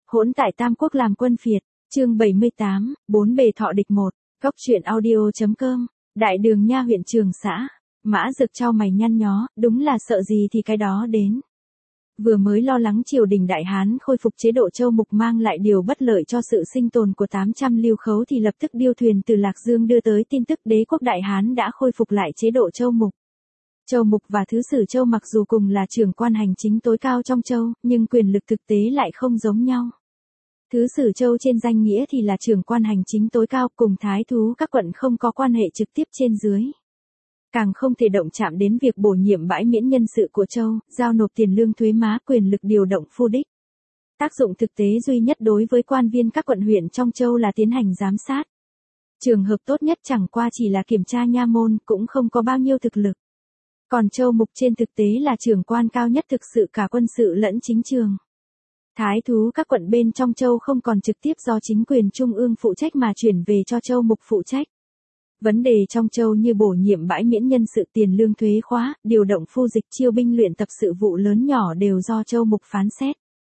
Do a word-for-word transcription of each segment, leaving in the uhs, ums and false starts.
Hỗn tại Tam Quốc làm quân phiệt, chương bảy mươi tám, bốn bề thọ địch một, góc truyện audio.com, đại đường nha huyện Trường Xã, Mã Dực chau mày nhăn nhó, đúng là sợ gì thì cái đó đến. Vừa mới lo lắng triều đình Đại Hán khôi phục chế độ Châu Mục mang lại điều bất lợi cho sự sinh tồn của tám trăm lưu khấu thì lập tức điêu thuyền từ Lạc Dương đưa tới tin tức đế quốc Đại Hán đã khôi phục lại chế độ Châu Mục. Châu Mục và Thứ Sử Châu mặc dù cùng là trưởng quan hành chính tối cao trong châu, nhưng quyền lực thực tế lại không giống nhau. Thứ Sử Châu trên danh nghĩa thì là trưởng quan hành chính tối cao, cùng thái thú các quận không có quan hệ trực tiếp trên dưới. Càng không thể động chạm đến việc bổ nhiệm bãi miễn nhân sự của châu, giao nộp tiền lương thuế má, quyền lực điều động phu đích. Tác dụng thực tế duy nhất đối với quan viên các quận huyện trong châu là tiến hành giám sát. Trường hợp tốt nhất chẳng qua chỉ là kiểm tra nha môn, cũng không có bao nhiêu thực lực. Còn Châu Mục trên thực tế là trưởng quan cao nhất thực sự cả quân sự lẫn chính trường. Thái thú các quận bên trong châu không còn trực tiếp do chính quyền trung ương phụ trách mà chuyển về cho Châu Mục phụ trách. Vấn đề trong châu như bổ nhiệm bãi miễn nhân sự, tiền lương thuế khóa, điều động phu dịch, chiêu binh luyện tập, sự vụ lớn nhỏ đều do Châu Mục phán xét.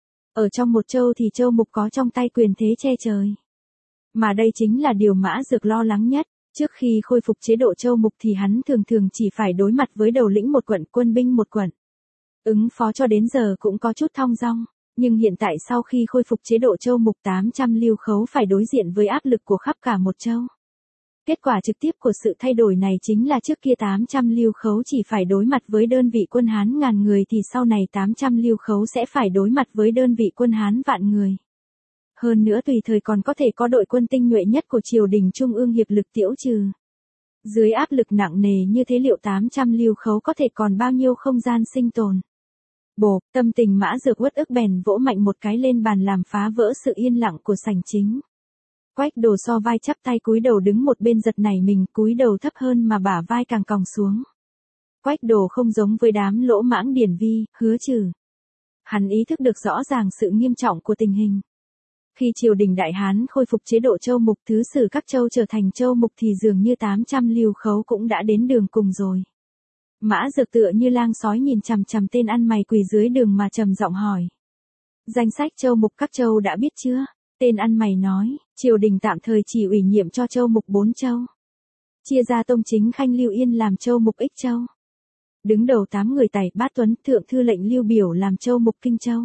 Ở trong một châu thì Châu Mục có trong tay quyền thế che trời. Mà đây chính là điều Mã Dực lo lắng nhất. Trước khi khôi phục chế độ Châu Mục thì hắn thường thường chỉ phải đối mặt với đầu lĩnh một quận, quân binh một quận. Ứng phó cho đến giờ cũng có chút thong dong, nhưng hiện tại sau khi khôi phục chế độ Châu Mục, tám trăm lưu khấu phải đối diện với áp lực của khắp cả một châu. Kết quả trực tiếp của sự thay đổi này chính là trước kia tám trăm lưu khấu chỉ phải đối mặt với đơn vị quân Hán ngàn người thì sau này tám trăm lưu khấu sẽ phải đối mặt với đơn vị quân Hán vạn người. Hơn nữa tùy thời còn có thể có đội quân tinh nhuệ nhất của triều đình trung ương hiệp lực tiễu trừ. Dưới áp lực nặng nề như thế liệu tám trăm lưu khấu có thể còn bao nhiêu không gian sinh tồn. Bồ, tâm tình Mã Dực uất ức bèn vỗ mạnh một cái lên bàn làm phá vỡ sự yên lặng của sảnh chính. Quách Đồ so vai chắp tay cúi đầu đứng một bên giật nảy mình, cúi đầu thấp hơn mà bả vai càng còng xuống. Quách Đồ không giống với đám lỗ mãng Điển Vi, Hứa Trừ. Hắn ý thức được rõ ràng sự nghiêm trọng của tình hình. Khi triều đình Đại Hán khôi phục chế độ Châu Mục, thứ sử các châu trở thành Châu Mục thì dường như tám trăm lưu khấu cũng đã đến đường cùng rồi. Mã Dực tựa như lang sói nhìn chằm chằm tên ăn mày quỳ dưới đường mà trầm giọng hỏi. Danh sách Châu Mục các châu đã biết chưa? Tên ăn mày nói, triều đình tạm thời chỉ ủy nhiệm cho Châu Mục bốn châu. Chia ra Tông Chính Khanh Lưu Yên làm Châu Mục Ích Châu. Đứng đầu tám người Tày Bát Tuấn Thượng Thư lệnh Lưu Biểu làm Châu Mục Kinh Châu.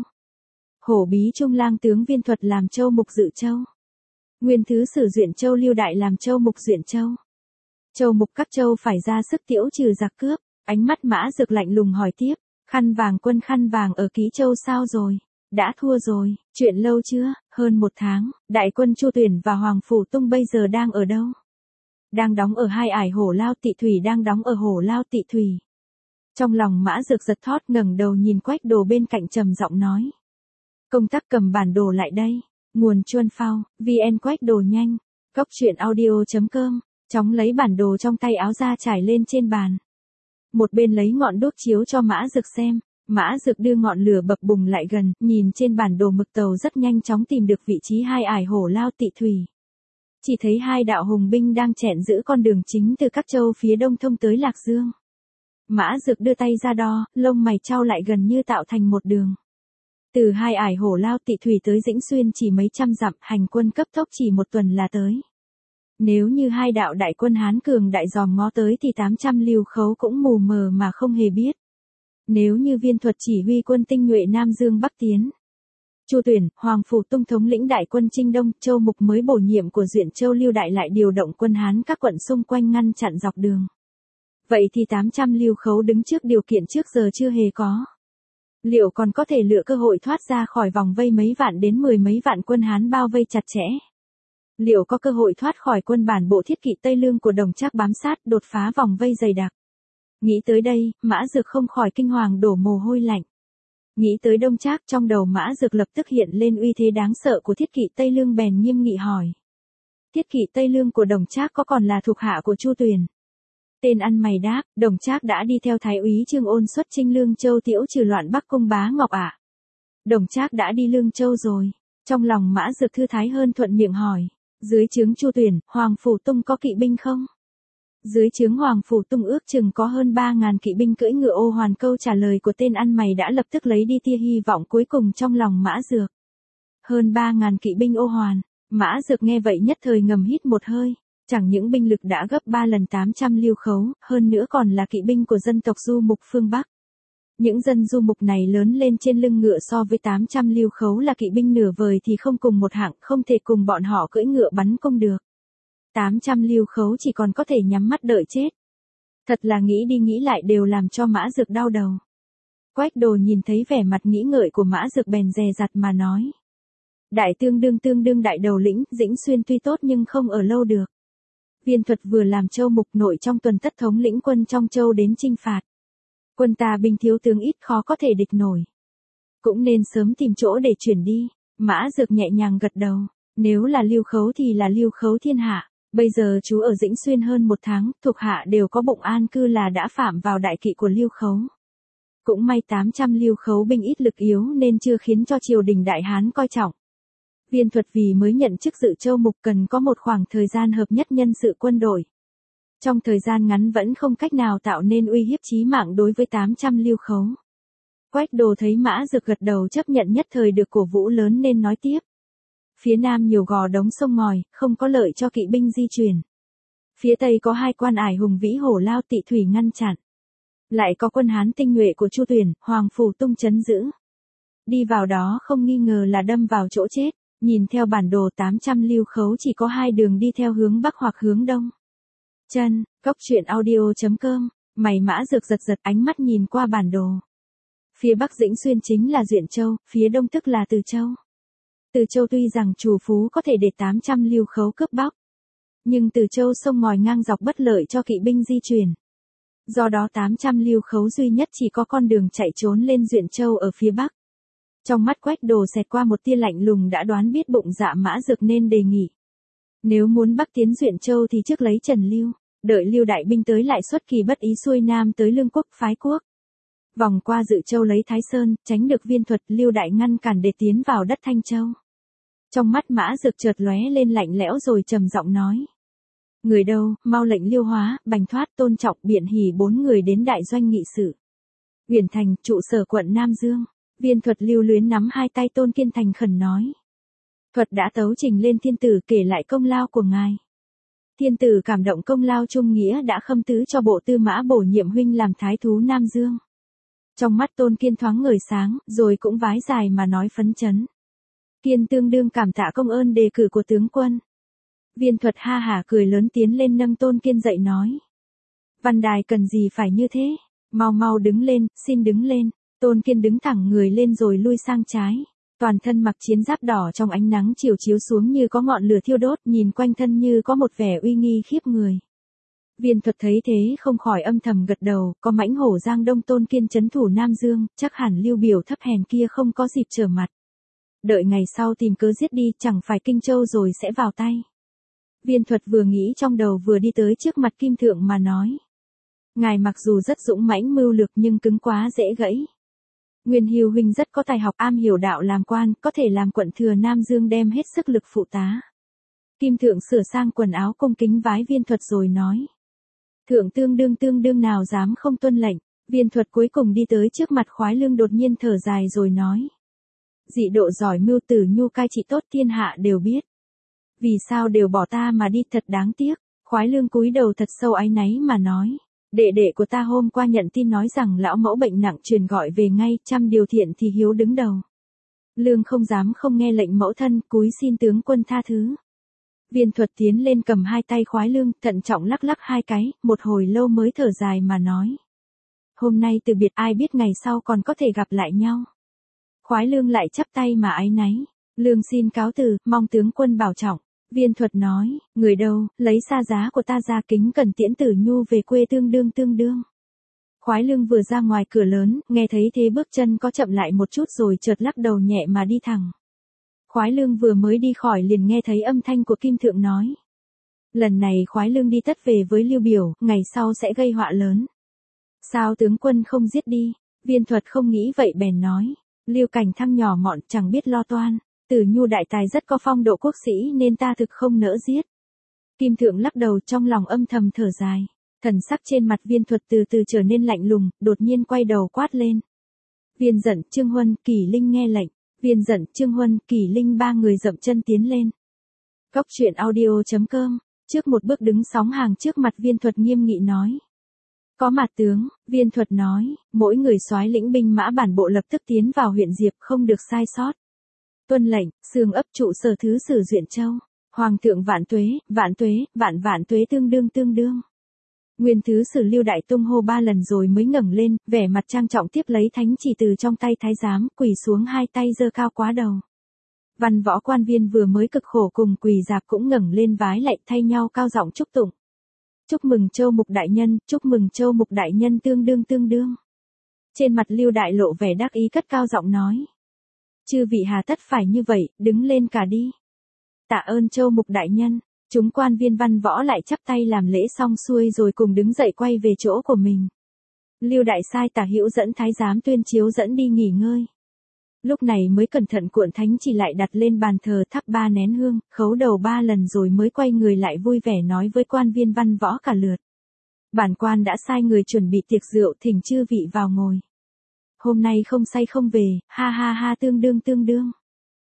Hổ Bí Trung Lang tướng Viên Thuật làm Châu Mục Dự Châu. Nguyên Thứ Sử Duyện Châu Lưu Đại làm Châu Mục Duyện Châu. Châu Mục các châu phải ra sức tiễu trừ giặc cướp. Ánh mắt Mã Dực lạnh lùng hỏi tiếp, Khăn Vàng quân Khăn Vàng ở Ký Châu sao rồi? Đã thua rồi, chuyện lâu chưa? Hơn một tháng, đại quân Chu Tuyển và Hoàng Phủ Tung bây giờ đang ở đâu? Đang đóng ở Hai Ải Hổ Lao Tị Thủy, đang đóng ở Hổ Lao Tị Thủy. Trong lòng Mã Dực giật thót, ngẩng đầu nhìn Quách Đồ bên cạnh trầm giọng nói. Công tác cầm bản đồ lại đây. Nguồn Chuân Phao, vn Quách Đồ nhanh. Góc truyện audio.com, chóng lấy bản đồ trong tay áo ra trải lên trên bàn. Một bên lấy ngọn đuốc chiếu cho Mã Dực xem. Mã Dực đưa ngọn lửa bập bùng lại gần, nhìn trên bản đồ mực tàu rất nhanh chóng tìm được vị trí Hai Ải Hổ Lao Tị Thủy. Chỉ thấy hai đạo hùng binh đang chẹn giữ con đường chính từ các châu phía đông thông tới Lạc Dương. Mã Dực đưa tay ra đo, lông mày chau lại gần như tạo thành một đường. Từ Hai Ải Hổ Lao Tị Thủy tới Dĩnh Xuyên chỉ mấy trăm dặm, hành quân cấp tốc chỉ một tuần là tới. Nếu như hai đạo đại quân Hán cường đại dòm ngó tới thì tám trăm lưu khấu cũng mù mờ mà không hề biết. Nếu như Viên Thuật chỉ huy quân tinh nhuệ Nam Dương Bắc tiến. Chu Tuyển, Hoàng Phủ Tung thống lĩnh đại quân Trinh Đông, Châu Mục mới bổ nhiệm của Duyện Châu Lưu Đại lại điều động quân Hán các quận xung quanh ngăn chặn dọc đường. Vậy thì tám trăm lưu khấu đứng trước điều kiện trước giờ chưa hề có. Liệu còn có thể lựa cơ hội thoát ra khỏi vòng vây mấy vạn đến mười mấy vạn quân Hán bao vây chặt chẽ? Liệu có cơ hội thoát khỏi quân bản bộ Thiết Kỵ Tây Lương của Đồng Trác bám sát, đột phá vòng vây dày đặc? Nghĩ tới đây, Mã Dực không khỏi kinh hoàng đổ mồ hôi lạnh. Nghĩ tới Đông Trác, trong đầu Mã Dực lập tức hiện lên uy thế đáng sợ của Thiết Kỵ Tây Lương, bèn nghiêm nghị hỏi. Thiết Kỵ Tây Lương của Đồng Trác có còn là thuộc hạ của Chu Tuyển? Tên ăn mày đáp, Đồng Trác đã đi theo Thái úy Trương Ôn xuất chinh Lương Châu tiễu trừ loạn Bắc Cung Bá Ngọc ạ. À? Đồng Trác đã đi Lương Châu rồi. Trong lòng Mã Dực thư thái hơn, thuận miệng hỏi. Dưới trướng Chu Tuyển, Hoàng Phủ Tung có kỵ binh không? Dưới trướng Hoàng Phủ Tung ước chừng có hơn ba ngàn kỵ binh cưỡi ngựa ô hoàn. Câu trả lời của tên ăn mày đã lập tức lấy đi tia hy vọng cuối cùng trong lòng Mã Dược. hơn ba ngàn kỵ binh ô hoàn. Mã Dược nghe vậy nhất thời ngầm hít một hơi, chẳng những binh lực đã gấp ba lần tám trăm lưu khấu, hơn nữa còn là kỵ binh của dân tộc du mục phương Bắc. Những dân du mục này lớn lên trên lưng ngựa so với tám trăm lưu khấu là kỵ binh nửa vời thì không cùng một hạng, không thể cùng bọn họ cưỡi ngựa bắn cung được. tám trăm lưu khấu chỉ còn có thể nhắm mắt đợi chết. Thật là nghĩ đi nghĩ lại đều làm cho Mã Dược đau đầu. Quách Đồ nhìn thấy vẻ mặt nghĩ ngợi của Mã Dược bèn dè dặt mà nói. Đại tương đương tương đương đại đầu lĩnh, Dĩnh Xuyên tuy tốt nhưng không ở lâu được. Viên Thuật vừa làm châu mục nội trong tuần tất thống lĩnh quân trong châu đến chinh phạt. Quân ta binh thiếu tướng ít khó có thể địch nổi. Cũng nên sớm tìm chỗ để chuyển đi. Mã Dược nhẹ nhàng gật đầu. Nếu là lưu khấu thì là lưu khấu thiên hạ. Bây giờ chú ở Dĩnh Xuyên hơn một tháng, thuộc hạ đều có bụng an cư là đã phạm vào đại kỵ của lưu khấu. Cũng may tám trăm lưu khấu binh ít lực yếu nên chưa khiến cho triều đình Đại Hán coi trọng. Viên Thuật vì mới nhận chức dự châu mục cần có một khoảng thời gian hợp nhất nhân sự quân đội. Trong thời gian ngắn vẫn không cách nào tạo nên uy hiếp chí mạng đối với tám trăm lưu khấu. Quách Đồ thấy Mã Dược gật đầu chấp nhận nhất thời được cổ vũ lớn nên nói tiếp. Phía nam nhiều gò đống sông ngòi, không có lợi cho kỵ binh di chuyển. Phía tây có hai quan ải hùng vĩ hổ lao tị thủy ngăn chặn. Lại có quân Hán tinh nhuệ của Chu Tuyển, Hoàng Phủ Tung trấn giữ. Đi vào đó không nghi ngờ là đâm vào chỗ chết. Nhìn theo bản đồ tám trăm lưu khấu chỉ có hai đường đi theo hướng bắc hoặc hướng đông. Chân, Cốc Truyện Audio chấm com, mày Mã Dược giật giật ánh mắt nhìn qua bản đồ. Phía bắc Dĩnh Xuyên chính là Duyện Châu, phía đông tức là Từ Châu. Từ Châu tuy rằng chủ phú có thể để tám trăm lưu khấu cướp bóc. Nhưng Từ Châu sông ngòi ngang dọc bất lợi cho kỵ binh di chuyển. Do đó tám trăm lưu khấu duy nhất chỉ có con đường chạy trốn lên Duyện Châu ở phía bắc. Trong mắt Quách Đồ xẹt qua một tia lạnh lùng đã đoán biết bụng dạ Mã Dược nên đề nghị. Nếu muốn bắc tiến Duyện Châu thì trước lấy Trần Lưu, đợi Lưu đại binh tới lại xuất kỳ bất ý xuôi nam tới Lương Quốc phái quốc. Vòng qua Dự Châu lấy Thái Sơn, tránh được Viên Thuật Lưu đại ngăn cản để tiến vào đất Thanh Châu. Trong mắt Mã Dược chợt lóe lên lạnh lẽo rồi trầm giọng nói. Người đâu, mau lệnh Liêu Hóa, Bành Thoát, Tôn Trọng, Biện Hỉ bốn người đến đại doanh nghị sự. Uyển Thành, trụ sở quận Nam Dương. Viên Thuật lưu luyến nắm hai tay Tôn Kiên thành khẩn nói. Thuật đã tấu trình lên thiên tử kể lại công lao của ngài. Thiên tử cảm động công lao trung nghĩa đã khâm tứ cho bộ tư mã bổ nhiệm huynh làm thái thú Nam Dương. Trong mắt Tôn Kiên thoáng ngời sáng, rồi cũng vái dài mà nói phấn chấn. Kiên tương đương cảm tạ công ơn đề cử của tướng quân. Viên Thuật ha hả cười lớn tiến lên nâng Tôn Kiên dậy nói. Văn đài cần gì phải như thế, mau mau đứng lên, xin đứng lên. Tôn Kiên đứng thẳng người lên rồi lui sang trái. Toàn thân mặc chiến giáp đỏ trong ánh nắng chiều chiếu xuống như có ngọn lửa thiêu đốt, nhìn quanh thân như có một vẻ uy nghi khiếp người. Viên Thuật thấy thế không khỏi âm thầm gật đầu, có mãnh hổ Giang Đông Tôn Kiên trấn thủ Nam Dương, chắc hẳn Lưu Biểu thấp hèn kia không có dịp trở mặt. Đợi ngày sau tìm cớ giết đi, chẳng phải Kinh Châu rồi sẽ vào tay. Viên Thuật vừa nghĩ trong đầu vừa đi tới trước mặt Kim Thượng mà nói. Ngài mặc dù rất dũng mãnh mưu lược nhưng cứng quá dễ gãy. Nguyên Hưu huynh rất có tài học am hiểu đạo làm quan, có thể làm quận thừa Nam Dương đem hết sức lực phụ tá. Kim Thượng sửa sang quần áo cung kính vái Viên Thuật rồi nói. Thượng tương đương tương đương nào dám không tuân lệnh. Viên Thuật cuối cùng đi tới trước mặt Khoái Lương đột nhiên thở dài rồi nói. Dị độ giỏi mưu tử nhu cai trị tốt thiên hạ đều biết. Vì sao đều bỏ ta mà đi thật đáng tiếc. Khoái Lương cúi đầu thật sâu áy náy mà nói. Đệ đệ của ta hôm qua nhận tin nói rằng lão mẫu bệnh nặng truyền gọi về ngay, trăm điều thiện thì hiếu đứng đầu. Lương không dám không nghe lệnh mẫu thân, cúi xin tướng quân tha thứ. Viên Thuật tiến lên cầm hai tay Khoái Lương, thận trọng lắc lắc hai cái, một hồi lâu mới thở dài mà nói. Hôm nay từ biệt ai biết ngày sau còn có thể gặp lại nhau. Khoái Lương lại chắp tay mà áy náy. Lương xin cáo từ, mong tướng quân bảo trọng. Viên Thuật nói, người đâu, lấy xa giá của ta ra kính cần tiễn Tử Nhu về quê tương đương tương đương. Khoái Lương vừa ra ngoài cửa lớn, nghe thấy thế bước chân có chậm lại một chút rồi chợt lắc đầu nhẹ mà đi thẳng. Khoái Lương vừa mới đi khỏi liền nghe thấy âm thanh của Kim Thượng nói. Lần này Khoái Lương đi tất về với Lưu Biểu, ngày sau sẽ gây họa lớn. Sao tướng quân không giết đi? Viên Thuật không nghĩ vậy bèn nói. Lưu Cảnh Thăng nhỏ mọn chẳng biết lo toan. Tử Nhu đại tài rất có phong độ quốc sĩ nên ta thực không nỡ giết. Kim Thượng lắc đầu trong lòng âm thầm thở dài. Thần sắc trên mặt Viên Thuật từ từ trở nên lạnh lùng, đột nhiên quay đầu quát lên. Viên giận, Trương Huân, Kỳ Linh nghe lệnh. Viên Dận, Trương Huân, Kỳ Linh ba người dậm chân tiến lên. Góc truyện audio chấm com, trước một bước đứng sóng hàng trước mặt Viên Thuật nghiêm nghị nói. Có mặt tướng, Viên Thuật nói, mỗi người soái lĩnh binh mã bản bộ lập tức tiến vào huyện Diệp không được sai sót. Tuân lệnh, xương ấp trụ sở thứ sử Duyện Châu. Hoàng thượng vạn tuế, vạn tuế, vạn vạn tuế tương đương tương đương. Nguyên thứ sử Lưu Đại tung hô ba lần rồi mới ngẩng lên, vẻ mặt trang trọng tiếp lấy thánh chỉ từ trong tay thái giám, quỳ xuống hai tay giơ cao quá đầu. Văn võ quan viên vừa mới cực khổ cùng quỳ dạp cũng ngẩng lên vái lạy thay nhau cao giọng chúc tụng. Chúc mừng Châu Mục đại nhân, chúc mừng Châu Mục đại nhân tương đương tương đương. Trên mặt Lưu Đại lộ vẻ đắc ý cất cao giọng nói. Chư vị hà tất phải như vậy, đứng lên cả đi. Tạ ơn Châu Mục đại nhân. Chúng quan viên văn võ lại chắp tay làm lễ xong xuôi rồi cùng đứng dậy quay về chỗ của mình. Lưu Đại sai Tả Hữu dẫn thái giám Tuyên Chiếu dẫn đi nghỉ ngơi. Lúc này mới cẩn thận cuộn thánh chỉ lại đặt lên bàn thờ thắp ba nén hương, khấu đầu ba lần rồi mới quay người lại vui vẻ nói với quan viên văn võ cả lượt. Bản quan đã sai người chuẩn bị tiệc rượu thỉnh chư vị vào ngồi. Hôm nay không say không về, ha ha ha tương đương tương đương.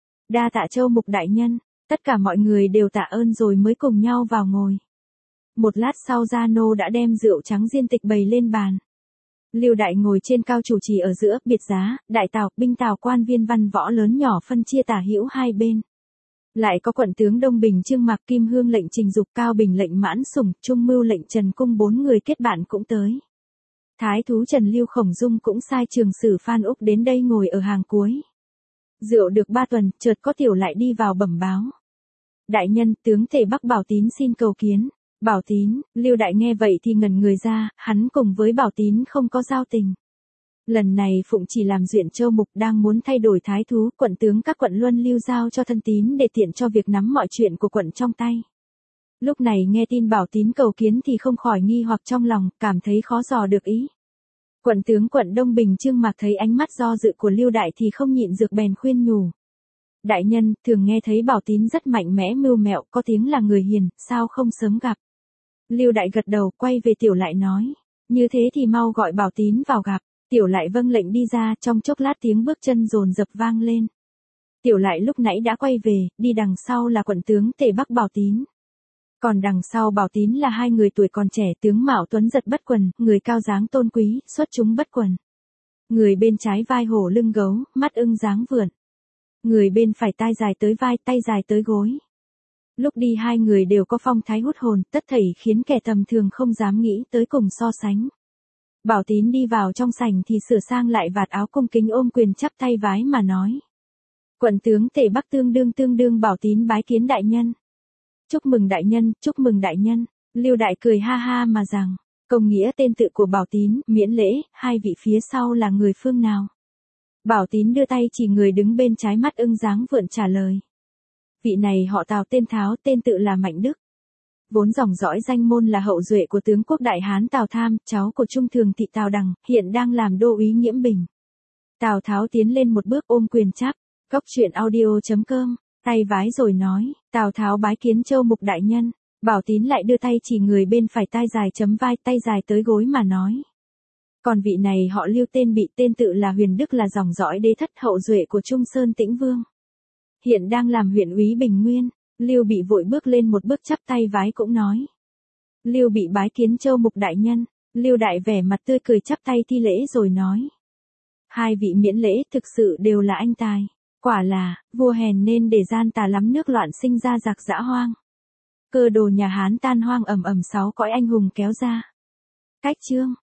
Đa tạ Châu Mục đại nhân. Tất cả mọi người đều tạ ơn rồi mới cùng nhau vào ngồi. Một lát sau Gia Nô đã đem rượu trắng diên tịch bày lên bàn. Lưu Đại ngồi trên cao chủ trì ở giữa, biệt giá, đại tào, binh tào quan viên văn võ lớn nhỏ phân chia Tả Hữu hai bên. Lại có quận tướng Đông Bình Trương Mạc Kim Hương lệnh Trình Dục, Cao Bình lệnh Mãn Sủng, Trung Mưu lệnh Trần Cung bốn người kết bạn cũng tới. Thái thú Trần Lưu Khổng Dung cũng sai trường sử Phan Úc đến đây ngồi ở hàng cuối. Rượu được ba tuần, chợt có tiểu lại đi vào bẩm báo. Đại nhân, tướng Tề Bắc Bảo Tín xin cầu kiến. Bảo Tín, Lưu Đại nghe vậy thì ngẩn người ra, hắn cùng với Bảo Tín không có giao tình. Lần này Phụng chỉ làm Duyện Châu Mục đang muốn thay đổi thái thú, quận tướng các quận luân lưu giao cho thân tín để tiện cho việc nắm mọi chuyện của quận trong tay. Lúc này nghe tin Bảo Tín cầu kiến thì không khỏi nghi hoặc trong lòng, cảm thấy khó dò được ý. Quận tướng quận Đông Bình Trương Mạc thấy ánh mắt do dự của Lưu Đại thì không nhịn được bèn khuyên nhủ. Đại nhân, thường nghe thấy Bảo Tín rất mạnh mẽ mưu mẹo, có tiếng là người hiền, sao không sớm gặp. Lưu Đại gật đầu, quay về Tiểu Lại nói. Như thế thì mau gọi Bảo Tín vào gặp. Tiểu Lại vâng lệnh đi ra, trong chốc lát tiếng bước chân dồn dập vang lên. Tiểu Lại lúc nãy đã quay về, đi đằng sau là quận tướng Tề Bắc Bảo Tín. Còn đằng sau Bảo Tín là hai người tuổi còn trẻ, tướng mạo tuấn giật bất quần, người cao dáng tôn quý, xuất chúng bất quần. Người bên trái vai hổ lưng gấu, mắt ưng dáng vượn. Người bên phải tai dài tới vai, tay dài tới gối. Lúc đi hai người đều có phong thái hút hồn, tất thảy khiến kẻ tầm thường không dám nghĩ tới cùng so sánh. Bảo Tín đi vào trong sảnh thì sửa sang lại vạt áo cung kính ôm quyền chắp tay vái mà nói. Quận tướng Tề Bắc tương đương tương đương Bảo Tín bái kiến đại nhân. Chúc mừng đại nhân, chúc mừng đại nhân. Lưu Đại cười ha ha mà rằng, công nghĩa tên tự của Bảo Tín, miễn lễ, hai vị phía sau là người phương nào? Bảo Tín đưa tay chỉ người đứng bên trái mắt ưng dáng vượn trả lời. Vị này họ Tào tên Tháo, tên tự là Mạnh Đức. Vốn dòng dõi danh môn là hậu duệ của tướng quốc đại Hán Tào Tham, cháu của Trung Thường thị Tào Đằng, hiện đang làm đô úy Nghiễm Bình. Tào Tháo tiến lên một bước ôm quyền chắp. Góc truyện audio chấm com, tay vái rồi nói, Tào Tháo bái kiến Châu Mục đại nhân. Bảo Tín lại đưa tay chỉ người bên phải tai dài chấm vai, tay dài tới gối mà nói. Còn vị này họ Lưu tên bị, tên tự là Huyền Đức, là dòng dõi đế thất hậu duệ của Trung Sơn Tĩnh Vương. Hiện đang làm huyện úy Bình Nguyên. Lưu Bị vội bước lên một bước chắp tay vái cũng nói. Lưu Bị bái kiến Châu Mục đại nhân. Lưu Đại vẻ mặt tươi cười chắp tay thi lễ rồi nói. Hai vị miễn lễ thực sự đều là anh tài. Quả là, vua hèn nên để gian tà lắm nước loạn sinh ra giặc dã hoang. Cơ đồ nhà Hán tan hoang ầm ầm sáu cõi anh hùng kéo ra. Cách chương.